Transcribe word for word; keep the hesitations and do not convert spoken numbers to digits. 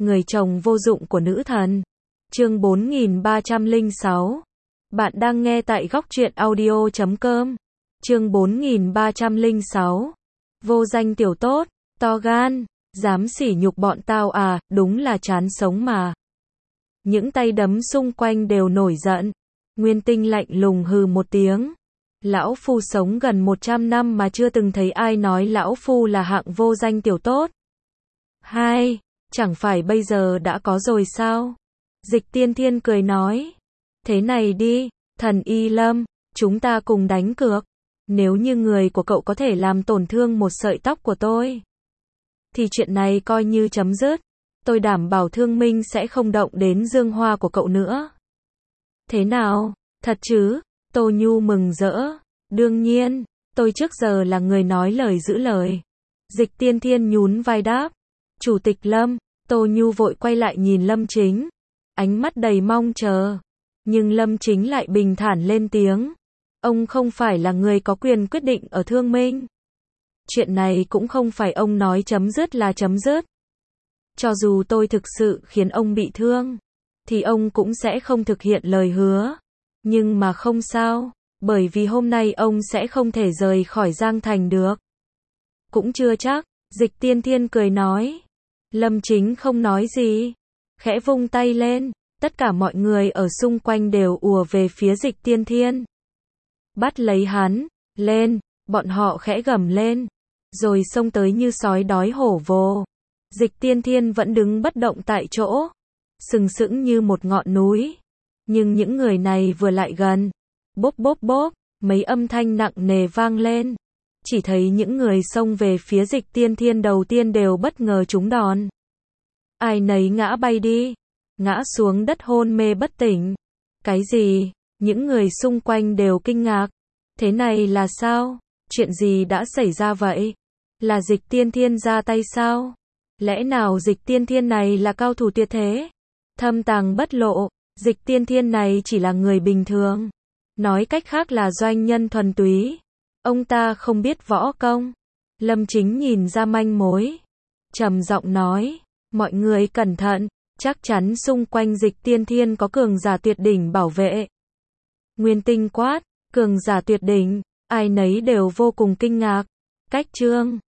người chồng vô dụng của nữ thần. Chương bốn nghìn ba trăm lẻ sáu. Bạn đang nghe tại góc truyện audio chấm com. Chương bốn nghìn ba trăm lẻ sáu. Vô danh tiểu tốt, to gan, dám sỉ nhục bọn tao à, đúng là chán sống mà. Những tay đấm xung quanh đều nổi giận. Nguyên Tinh lạnh lùng hừ một tiếng. Lão phu sống gần một trăm năm mà chưa từng thấy ai nói lão phu là hạng vô danh tiểu tốt. Hai, chẳng phải bây giờ đã có rồi sao? Dịch Tiên Thiên cười nói. Thế này đi, thần Y Lâm, chúng ta cùng đánh cược. Nếu như người của cậu có thể làm tổn thương một sợi tóc của tôi, thì chuyện này coi như chấm dứt. Tôi đảm bảo Thương Minh sẽ không động đến dương hoa của cậu nữa. Thế nào, thật chứ? Tô Nhu mừng rỡ. Đương nhiên, tôi trước giờ là người nói lời giữ lời. Dịch Tiên Thiên nhún vai đáp. Chủ tịch Lâm. Tô Nhu vội quay lại nhìn Lâm Chính, ánh mắt đầy mong chờ. Nhưng Lâm Chính lại bình thản lên tiếng. Ông không phải là người có quyền quyết định ở Thương Minh. Chuyện này cũng không phải ông nói chấm dứt là chấm dứt. Cho dù tôi thực sự khiến ông bị thương, thì ông cũng sẽ không thực hiện lời hứa. Nhưng mà không sao, bởi vì hôm nay ông sẽ không thể rời khỏi Giang Thành được. Cũng chưa chắc, Dịch Tiên Thiên cười nói. Lâm Chính không nói gì, khẽ vung tay lên, tất cả mọi người ở xung quanh đều ùa về phía Dịch Tiên Thiên. Bắt lấy hắn, lên, bọn họ khẽ gầm lên, rồi xông tới như sói đói hổ vồ. Dịch Tiên Thiên vẫn đứng bất động tại chỗ, sừng sững như một ngọn núi. Nhưng những người này vừa lại gần, bốp bốp bốp, mấy âm thanh nặng nề vang lên. Chỉ thấy những người xông về phía Dịch Tiên Thiên đầu tiên đều bất ngờ trúng đòn. Ai nấy ngã bay đi, ngã xuống đất hôn mê bất tỉnh. Cái gì? Những người xung quanh đều kinh ngạc. Thế này là sao? Chuyện gì đã xảy ra vậy? Là Dịch Tiên Thiên ra tay sao? Lẽ nào Dịch Tiên Thiên này là cao thủ tuyệt thế? Thâm tàng bất lộ, Dịch Tiên Thiên này chỉ là người bình thường. Nói cách khác là doanh nhân thuần túy. Ông ta không biết võ công. Lâm Chính nhìn ra manh mối, trầm giọng nói, mọi người cẩn thận, chắc chắn xung quanh Dịch Tiên Thiên có cường giả tuyệt đỉnh bảo vệ. Nguyên Tinh quát, cường giả tuyệt đỉnh, ai nấy đều vô cùng kinh ngạc. Cách chương